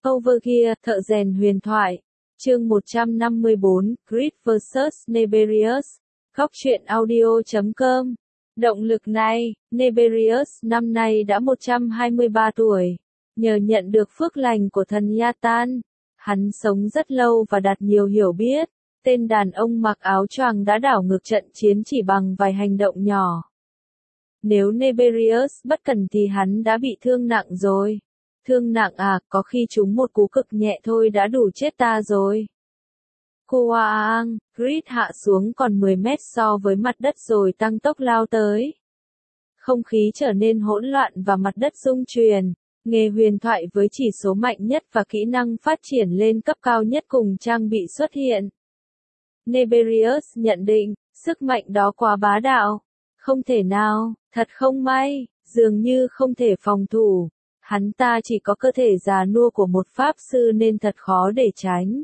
Overgear, thợ rèn huyền thoại. Chương 154, Grid vs Neberius. Góc truyện audio.com. Động lực này, Neberius năm nay đã 123 tuổi. Nhờ nhận được phước lành của thần Yatan, hắn sống rất lâu và đạt nhiều hiểu biết. Tên đàn ông mặc áo choàng đã đảo ngược trận chiến chỉ bằng vài hành động nhỏ. Nếu Neberius bất cẩn thì hắn đã bị thương nặng rồi. Thương nặng à, có khi chúng một cú cực nhẹ thôi đã đủ chết ta rồi. Koang, Grid hạ xuống còn 10 mét so với mặt đất rồi tăng tốc lao tới. Không khí trở nên hỗn loạn và mặt đất rung chuyển. Nghề huyền thoại với chỉ số mạnh nhất và kỹ năng phát triển lên cấp cao nhất cùng trang bị xuất hiện. Neberius nhận định, sức mạnh đó quá bá đạo. Không thể nào, thật không may, dường như không thể phòng thủ. Hắn ta chỉ có cơ thể già nua của một pháp sư nên thật khó để tránh.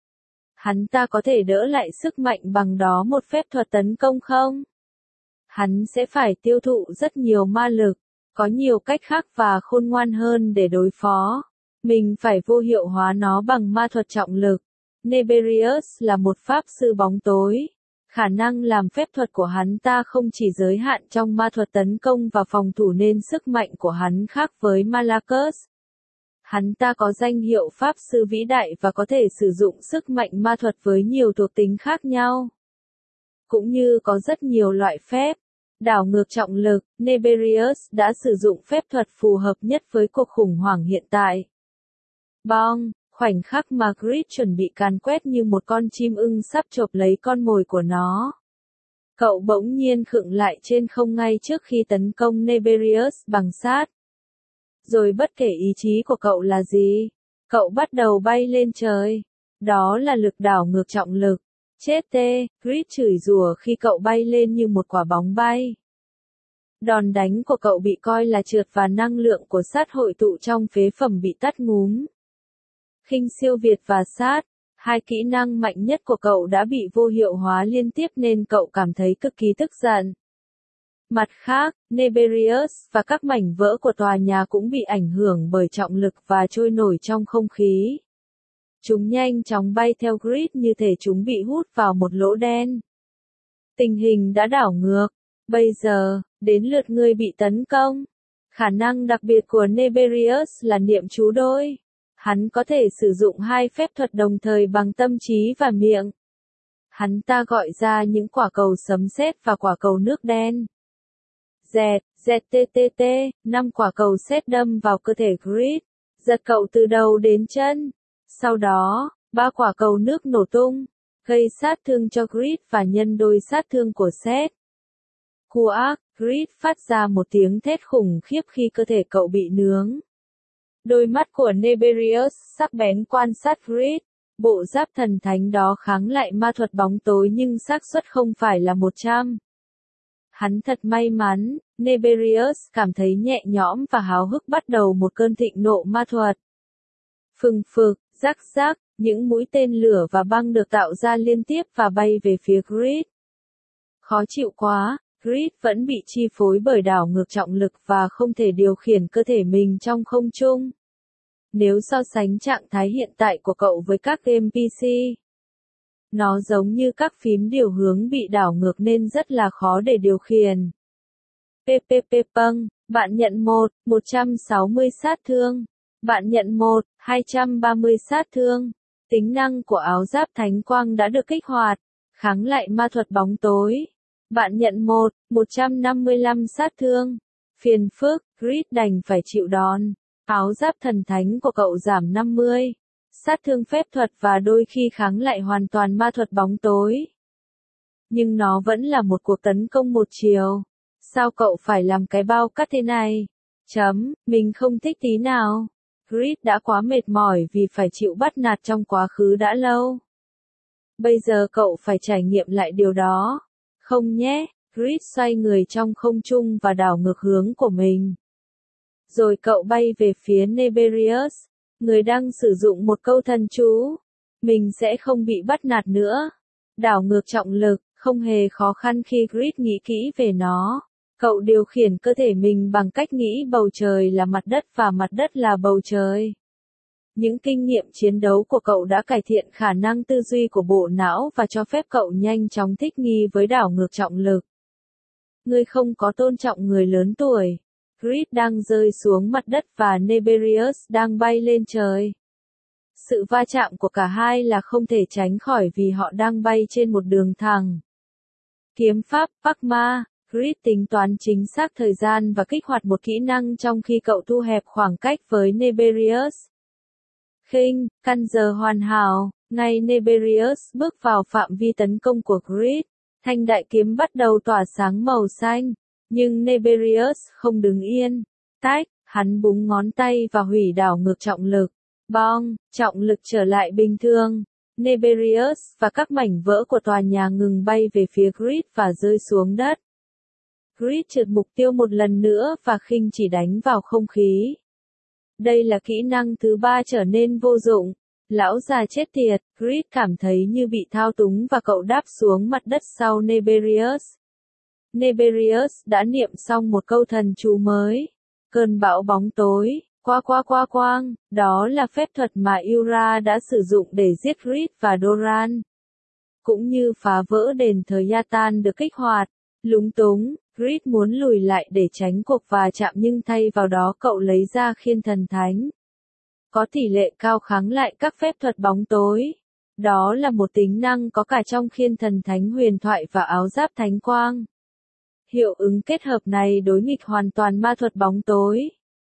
Hắn ta có thể đỡ lại sức mạnh bằng đó một phép thuật tấn công không? Hắn sẽ phải tiêu thụ rất nhiều ma lực, có nhiều cách khác và khôn ngoan hơn để đối phó. Mình phải vô hiệu hóa nó bằng ma thuật trọng lực. Neberius là một pháp sư bóng tối. Khả năng làm phép thuật của hắn ta không chỉ giới hạn trong ma thuật tấn công và phòng thủ nên sức mạnh của hắn khác với Malachus. Hắn ta có danh hiệu pháp sư vĩ đại và có thể sử dụng sức mạnh ma thuật với nhiều thuộc tính khác nhau. Cũng như có rất nhiều loại phép. Đảo ngược trọng lực, Neberius đã sử dụng phép thuật phù hợp nhất với cuộc khủng hoảng hiện tại. Bong, khoảnh khắc mà Grid chuẩn bị càn quét như một con chim ưng sắp chộp lấy con mồi của nó. Cậu bỗng nhiên khựng lại trên không ngay trước khi tấn công Neberius bằng sát. Rồi bất kể ý chí của cậu là gì, cậu bắt đầu bay lên trời. Đó là lực đảo ngược trọng lực. Chết tê, Grid chửi rủa khi cậu bay lên như một quả bóng bay. Đòn đánh của cậu bị coi là trượt và năng lượng của sát hội tụ trong phế phẩm bị tắt ngúm. Khinh siêu việt và sát, hai kỹ năng mạnh nhất của cậu đã bị vô hiệu hóa liên tiếp nên cậu cảm thấy cực kỳ tức giận. Mặt khác, Neberius và các mảnh vỡ của tòa nhà cũng bị ảnh hưởng bởi trọng lực và trôi nổi trong không khí. Chúng nhanh chóng bay theo Grid như thể chúng bị hút vào một lỗ đen. Tình hình đã đảo ngược. Bây giờ, đến lượt ngươi bị tấn công. Khả năng đặc biệt của Neberius là niệm chú đôi. Hắn có thể sử dụng hai phép thuật đồng thời bằng tâm trí và miệng. Hắn ta gọi ra những quả cầu sấm sét và quả cầu nước đen. ZTTT, 5 quả cầu sét đâm vào cơ thể Grid, giật cậu từ đầu đến chân. Sau đó, 3 quả cầu nước nổ tung, gây sát thương cho Grid và nhân đôi sát thương của sét. Quark, Grid phát ra một tiếng thét khủng khiếp khi cơ thể cậu bị nướng. Đôi mắt của Neberius sắc bén quan sát Grid. Bộ giáp thần thánh đó kháng lại ma thuật bóng tối nhưng xác suất không phải là 100. Hắn thật may mắn, Neberius cảm thấy nhẹ nhõm và háo hức bắt đầu một cơn thịnh nộ ma thuật. Phừng phực, rắc rắc, những mũi tên lửa và băng được tạo ra liên tiếp và bay về phía Grid. Khó chịu quá, Grid vẫn bị chi phối bởi đảo ngược trọng lực và không thể điều khiển cơ thể mình trong không trung. Nếu so sánh trạng thái hiện tại của cậu với các game PC, nó giống như các phím điều hướng bị đảo ngược nên rất là khó để điều khiển. Păng, bạn nhận 160 sát thương. Bạn nhận 230 sát thương. Tính năng của áo giáp thánh quang đã được kích hoạt, kháng lại ma thuật bóng tối. Bạn nhận 155 sát thương. Phiền phức, Grid đành phải chịu đòn. Áo giáp thần thánh của cậu giảm 50. Sát thương phép thuật và đôi khi kháng lại hoàn toàn ma thuật bóng tối. Nhưng nó vẫn là một cuộc tấn công một chiều. Sao cậu phải làm cái bao cắt thế này? Mình không thích tí nào. Grid đã quá mệt mỏi vì phải chịu bắt nạt trong quá khứ đã lâu. Bây giờ cậu phải trải nghiệm lại điều đó. Không nhé, Grid xoay người trong không trung và đảo ngược hướng của mình. Rồi cậu bay về phía Neberius, người đang sử dụng một câu thần chú. Mình sẽ không bị bắt nạt nữa. Đảo ngược trọng lực, không hề khó khăn khi Grid nghĩ kỹ về nó. Cậu điều khiển cơ thể mình bằng cách nghĩ bầu trời là mặt đất và mặt đất là bầu trời. Những kinh nghiệm chiến đấu của cậu đã cải thiện khả năng tư duy của bộ não và cho phép cậu nhanh chóng thích nghi với đảo ngược trọng lực. Ngươi không có tôn trọng người lớn tuổi. Creed đang rơi xuống mặt đất và Neberius đang bay lên trời. Sự va chạm của cả hai là không thể tránh khỏi vì họ đang bay trên một đường thẳng. Kiếm pháp Pakma, Creed tính toán chính xác thời gian và kích hoạt một kỹ năng trong khi cậu thu hẹp khoảng cách với Neberius. Khinh, căn giờ hoàn hảo, ngay Neberius bước vào phạm vi tấn công của Creed, thanh đại kiếm bắt đầu tỏa sáng màu xanh, nhưng Neberius không đứng yên. Tách, hắn búng ngón tay và hủy đảo ngược trọng lực. Bong, trọng lực trở lại bình thường. Neberius và các mảnh vỡ của tòa nhà ngừng bay về phía Creed và rơi xuống đất. Creed trượt mục tiêu một lần nữa và khinh chỉ đánh vào không khí. Đây là kỹ năng thứ 3 trở nên vô dụng. Lão già chết tiệt, Creed cảm thấy như bị thao túng và cậu đáp xuống mặt đất sau Neberius. Neberius đã niệm xong một câu thần chú mới. Cơn bão bóng tối, quang, đó là phép thuật mà Yura đã sử dụng để giết Creed và Doran. Cũng như phá vỡ đền thờ Yatan được kích hoạt. Lúng túng, Creed muốn lùi lại để tránh cuộc va chạm nhưng thay vào đó cậu lấy ra khiên thần thánh. Có tỷ lệ cao kháng lại các phép thuật bóng tối. Đó là một tính năng có cả trong khiên thần thánh huyền thoại và áo giáp thánh quang. Hiệu ứng kết hợp này đối nghịch hoàn toàn ma thuật bóng tối.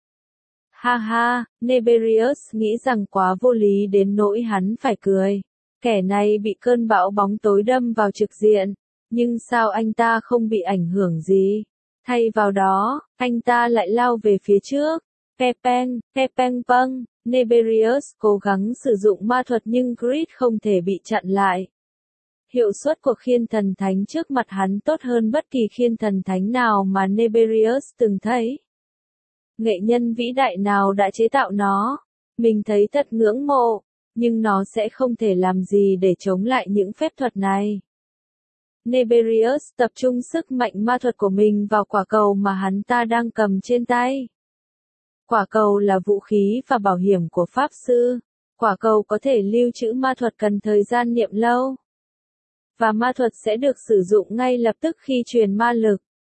Ha ha, Neberius nghĩ rằng quá vô lý đến nỗi hắn phải cười. Kẻ này bị cơn bão bóng tối đâm vào trực diện. Nhưng sao anh ta không bị ảnh hưởng gì? Thay vào đó, anh ta lại lao về phía trước. Pepeng pâng. Neberius cố gắng sử dụng ma thuật nhưng Creed không thể bị chặn lại. Hiệu suất của khiên thần thánh trước mặt hắn tốt hơn bất kỳ khiên thần thánh nào mà Neberius từng thấy. Nghệ nhân vĩ đại nào đã chế tạo nó? Mình thấy thật ngưỡng mộ, nhưng nó sẽ không thể làm gì để chống lại những phép thuật này. Neberius tập trung sức mạnh ma thuật của mình vào quả cầu mà hắn ta đang cầm trên tay. Quả cầu là vũ khí và bảo hiểm của Pháp Sư. Quả cầu có thể lưu trữ ma thuật cần thời gian niệm lâu. Và ma thuật sẽ được sử dụng ngay lập tức khi truyền ma lực.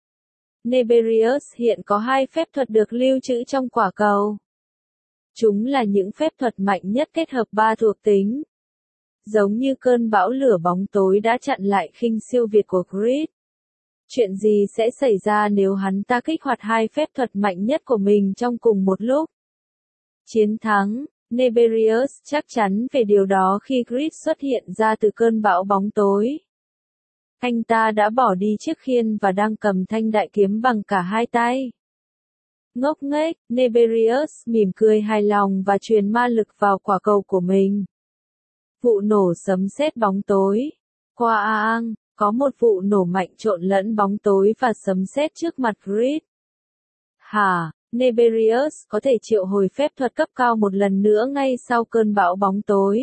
Neberius hiện có 2 phép thuật được lưu trữ trong quả cầu. Chúng là những phép thuật mạnh nhất kết hợp 3 thuộc tính. Giống như cơn bão lửa bóng tối đã chặn lại khinh siêu việt của Creed. Chuyện gì sẽ xảy ra nếu hắn ta kích hoạt 2 phép thuật mạnh nhất của mình trong cùng một lúc? Chiến thắng, Neberius chắc chắn về điều đó khi Creed xuất hiện ra từ cơn bão bóng tối. Anh ta đã bỏ đi chiếc khiên và đang cầm thanh đại kiếm bằng cả 2 tay. Ngốc nghếch, Neberius mỉm cười hài lòng và truyền ma lực vào quả cầu của mình. Vụ nổ sấm sét bóng tối. Quang, có một vụ nổ mạnh trộn lẫn bóng tối và sấm sét trước mặt Creed. Hả, Neberius có thể triệu hồi phép thuật cấp cao một lần nữa ngay sau cơn bão bóng tối.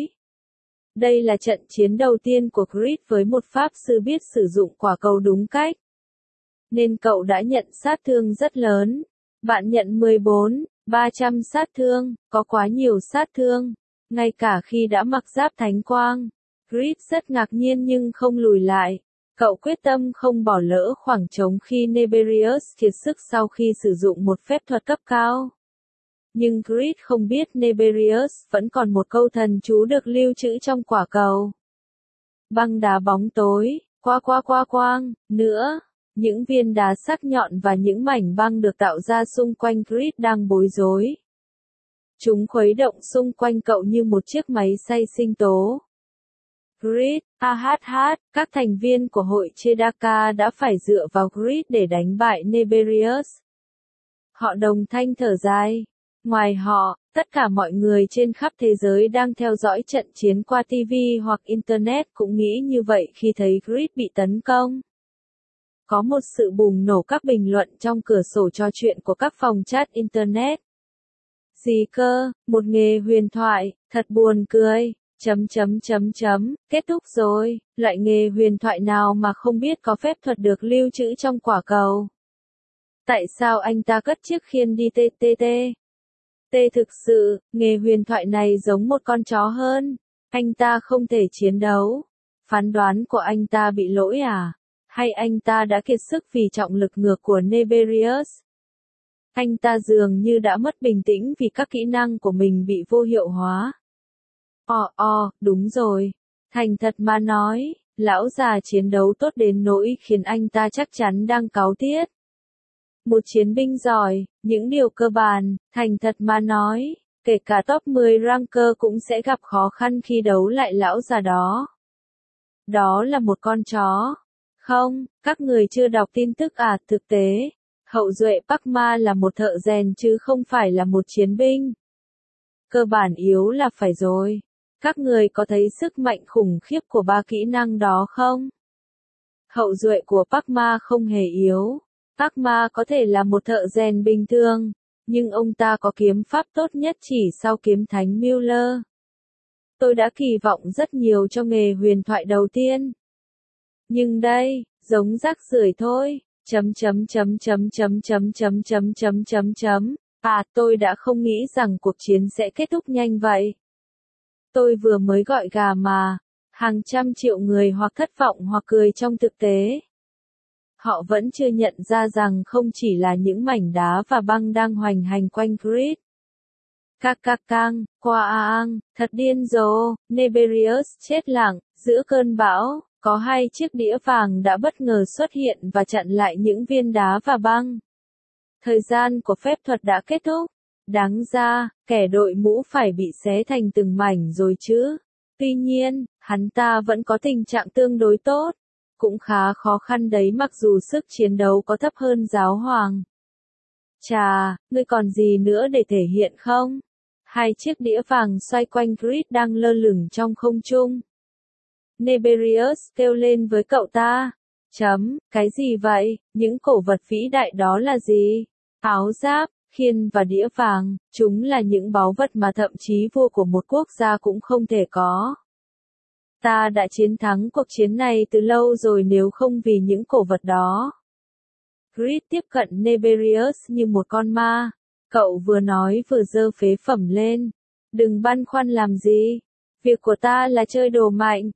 Đây là trận chiến đầu tiên của Creed với một pháp sư biết sử dụng quả cầu đúng cách. Nên cậu đã nhận sát thương rất lớn. Bạn nhận 14.300 sát thương, có quá nhiều sát thương. Ngay cả khi đã mặc giáp thánh quang. Creed rất ngạc nhiên nhưng không lùi lại. Cậu quyết tâm không bỏ lỡ khoảng trống khi Neberius kiệt sức sau khi sử dụng một phép thuật cấp cao. Nhưng Creed không biết Neberius vẫn còn một câu thần chú được lưu trữ trong quả cầu. Băng đá bóng tối, quang, nữa. Những viên đá sắc nhọn và những mảnh băng được tạo ra xung quanh Creed đang bối rối. Chúng khuấy động xung quanh cậu như một chiếc máy xay sinh tố. Creed, các thành viên của hội Chedaka đã phải dựa vào Creed để đánh bại Neberius. Họ đồng thanh thở dài. Ngoài họ, tất cả mọi người trên khắp thế giới đang theo dõi trận chiến qua TV hoặc Internet cũng nghĩ như vậy khi thấy Creed bị tấn công. Có một sự bùng nổ các bình luận trong cửa sổ trò chuyện của các phòng chat Internet. Gì cơ, một nghề huyền thoại, thật buồn cười. Kết thúc rồi, loại nghề huyền thoại nào mà không biết có phép thuật được lưu trữ trong quả cầu. Tại sao anh ta cất chiếc khiên đi ttt? Thực sự, nghề huyền thoại này giống một con chó hơn. Anh ta không thể chiến đấu. Phán đoán của anh ta bị lỗi à? Hay anh ta đã kiệt sức vì trọng lực ngược của Neberius? Anh ta dường như đã mất bình tĩnh vì các kỹ năng của mình bị vô hiệu hóa. Đúng rồi. Thành thật mà nói, lão già chiến đấu tốt đến nỗi khiến anh ta chắc chắn đang cáu tiết. Một chiến binh giỏi, những điều cơ bản, thành thật mà nói, kể cả top 10 ranker cũng sẽ gặp khó khăn khi đấu lại lão già đó. Đó là một con chó. Không, các người chưa đọc tin tức à? Thực tế, hậu duệ Park Ma là một thợ rèn chứ không phải là một chiến binh. Cơ bản yếu là phải rồi. Các người có thấy sức mạnh khủng khiếp của ba kỹ năng đó không? Hậu duệ của Park Ma không hề yếu. Park Ma có thể là một thợ rèn bình thường, nhưng ông ta có kiếm pháp tốt nhất chỉ sau kiếm thánh Miller. Tôi đã kỳ vọng rất nhiều cho nghề huyền thoại đầu tiên. Nhưng đây, giống rác rưởi thôi. Tôi đã không nghĩ rằng cuộc chiến sẽ kết thúc nhanh vậy. Tôi vừa mới gọi gà mà. Hàng trăm triệu người hoặc thất vọng hoặc cười trong thực tế. Họ vẫn chưa nhận ra rằng không chỉ là những mảnh đá và băng đang hoành hành quanh Grid. Thật điên rồ, Neberius chết lặng, giữa cơn bão, có hai chiếc đĩa vàng đã bất ngờ xuất hiện và chặn lại những viên đá và băng. Thời gian của phép thuật đã kết thúc. Đáng ra, kẻ đội mũ phải bị xé thành từng mảnh rồi chứ. Tuy nhiên, hắn ta vẫn có tình trạng tương đối tốt. Cũng khá khó khăn đấy mặc dù sức chiến đấu có thấp hơn giáo hoàng. Chà, ngươi còn gì nữa để thể hiện không? Hai chiếc đĩa vàng xoay quanh Grid đang lơ lửng trong không trung. Neberius kêu lên với cậu ta. Cái gì vậy? Những cổ vật vĩ đại đó là gì? Áo giáp, khiên và đĩa vàng, chúng là những báu vật mà thậm chí vua của một quốc gia cũng không thể có. Ta đã chiến thắng cuộc chiến này từ lâu rồi nếu không vì những cổ vật đó. Grid tiếp cận Neberius như một con ma. Cậu vừa nói vừa giơ phế phẩm lên. Đừng băn khoăn làm gì. Việc của ta là chơi đồ mạnh.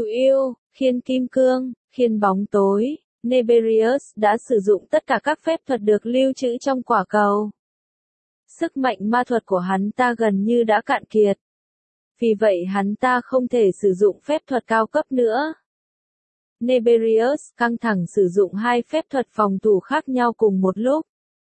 Khiên kim cương, khiên bóng tối. Neberius đã sử dụng tất cả các phép thuật được lưu trữ trong quả cầu. Sức mạnh ma thuật của hắn ta gần như đã cạn kiệt. Vì vậy hắn ta không thể sử dụng phép thuật cao cấp nữa. Neberius căng thẳng sử dụng hai phép thuật phòng thủ khác nhau cùng một lúc.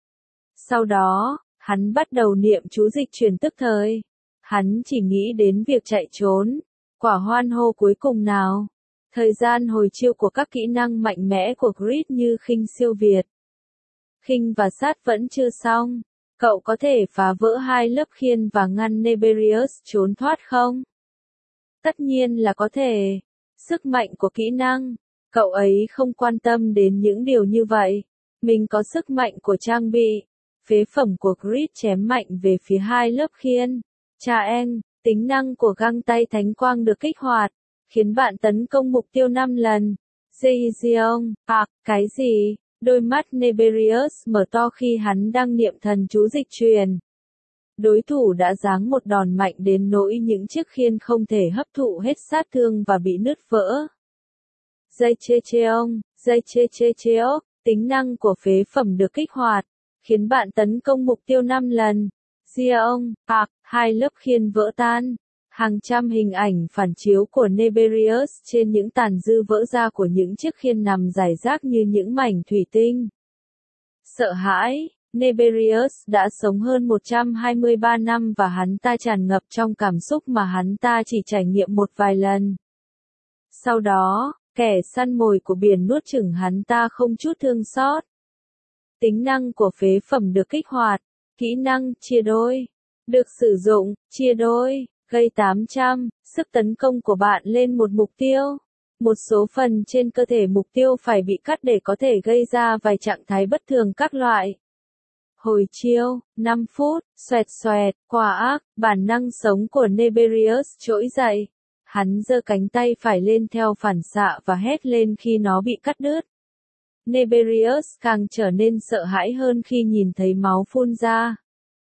Sau đó, hắn bắt đầu niệm chú dịch truyền tức thời. Hắn chỉ nghĩ đến việc chạy trốn. Quả hoan hô cuối cùng nào. Thời gian hồi chiêu của các kỹ năng mạnh mẽ của Grid như khinh siêu việt. Khinh và sát vẫn chưa xong. Cậu có thể phá vỡ hai lớp khiên và ngăn Neberius trốn thoát không? Tất nhiên là có thể. Sức mạnh của kỹ năng. Cậu ấy không quan tâm đến những điều như vậy. Mình có sức mạnh của trang bị. Phế phẩm của Grid chém mạnh về phía hai lớp khiên. Tính năng của găng tay thánh quang được kích hoạt. Khiến bạn tấn công mục tiêu 5 lần. Cái gì? Đôi mắt Neberius mở to khi hắn đang niệm thần chú dịch truyền. Đối thủ đã giáng một đòn mạnh đến nỗi những chiếc khiên không thể hấp thụ hết sát thương và bị nứt vỡ. Tính năng của phế phẩm được kích hoạt, khiến bạn tấn công mục tiêu 5 lần. Hai lớp khiên vỡ tan. Hàng trăm hình ảnh phản chiếu của Neberius trên những tàn dư vỡ ra của những chiếc khiên nằm rải rác như những mảnh thủy tinh. Sợ hãi, Neberius đã sống hơn 123 năm và hắn ta tràn ngập trong cảm xúc mà hắn ta chỉ trải nghiệm một vài lần. Sau đó, kẻ săn mồi của biển nuốt chửng hắn ta không chút thương xót. Tính năng của phế phẩm được kích hoạt, kỹ năng chia đôi, được sử dụng, chia đôi. Gây 800, sức tấn công của bạn lên một mục tiêu. Một số phần trên cơ thể mục tiêu phải bị cắt để có thể gây ra vài trạng thái bất thường các loại. Hồi chiêu, 5 phút, quả ác, bản năng sống của Neberius trỗi dậy. Hắn giơ cánh tay phải lên theo phản xạ và hét lên khi nó bị cắt đứt. Neberius càng trở nên sợ hãi hơn khi nhìn thấy máu phun ra.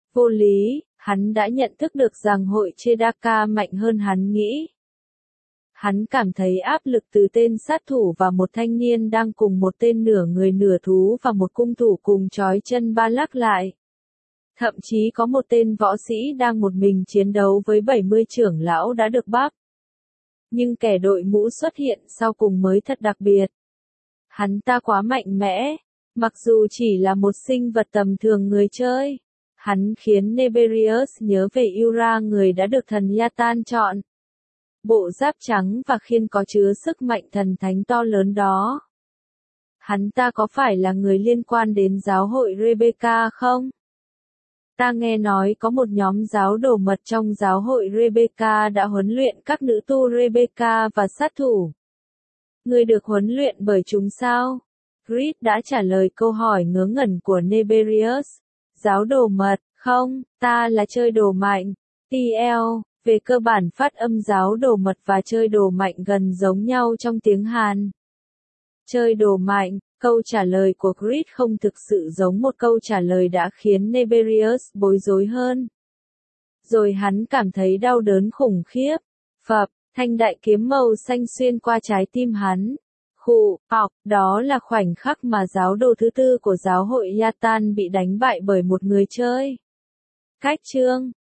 Vô lý, hắn đã nhận thức được rằng hội Chedaka mạnh hơn hắn nghĩ. Hắn cảm thấy áp lực từ tên sát thủ và một thanh niên đang cùng một tên nửa người nửa thú và một cung thủ cùng trói chân ba lắc lại. Thậm chí có một tên võ sĩ đang một mình chiến đấu với 70 trưởng lão đã được bắp. Nhưng kẻ đội mũ xuất hiện sau cùng mới thật đặc biệt. Hắn ta quá mạnh mẽ, mặc dù chỉ là một sinh vật tầm thường người chơi. Hắn khiến Neberius nhớ về Yura, người đã được thần Yatan chọn. Bộ giáp trắng và khiên có chứa sức mạnh thần thánh to lớn đó. Hắn ta có phải là người liên quan đến giáo hội Rebecca không? Ta nghe nói có một nhóm giáo đồ mật trong giáo hội Rebecca đã huấn luyện các nữ tu Rebecca và sát thủ. Người được huấn luyện bởi chúng sao? Grid đã trả lời câu hỏi ngớ ngẩn của Neberius. Giáo đồ mật, không, ta là chơi đồ mạnh. TL, về cơ bản phát âm giáo đồ mật và chơi đồ mạnh gần giống nhau trong tiếng Hàn. Chơi đồ mạnh, câu trả lời của Grid không thực sự giống một câu trả lời đã khiến Neberius bối rối hơn. Rồi hắn cảm thấy đau đớn khủng khiếp. Phập, thanh đại kiếm màu xanh xuyên qua trái tim hắn. Khụ, học, đó là khoảnh khắc mà giáo đồ thứ tư của giáo hội Yatan bị đánh bại bởi một người chơi. Cách chương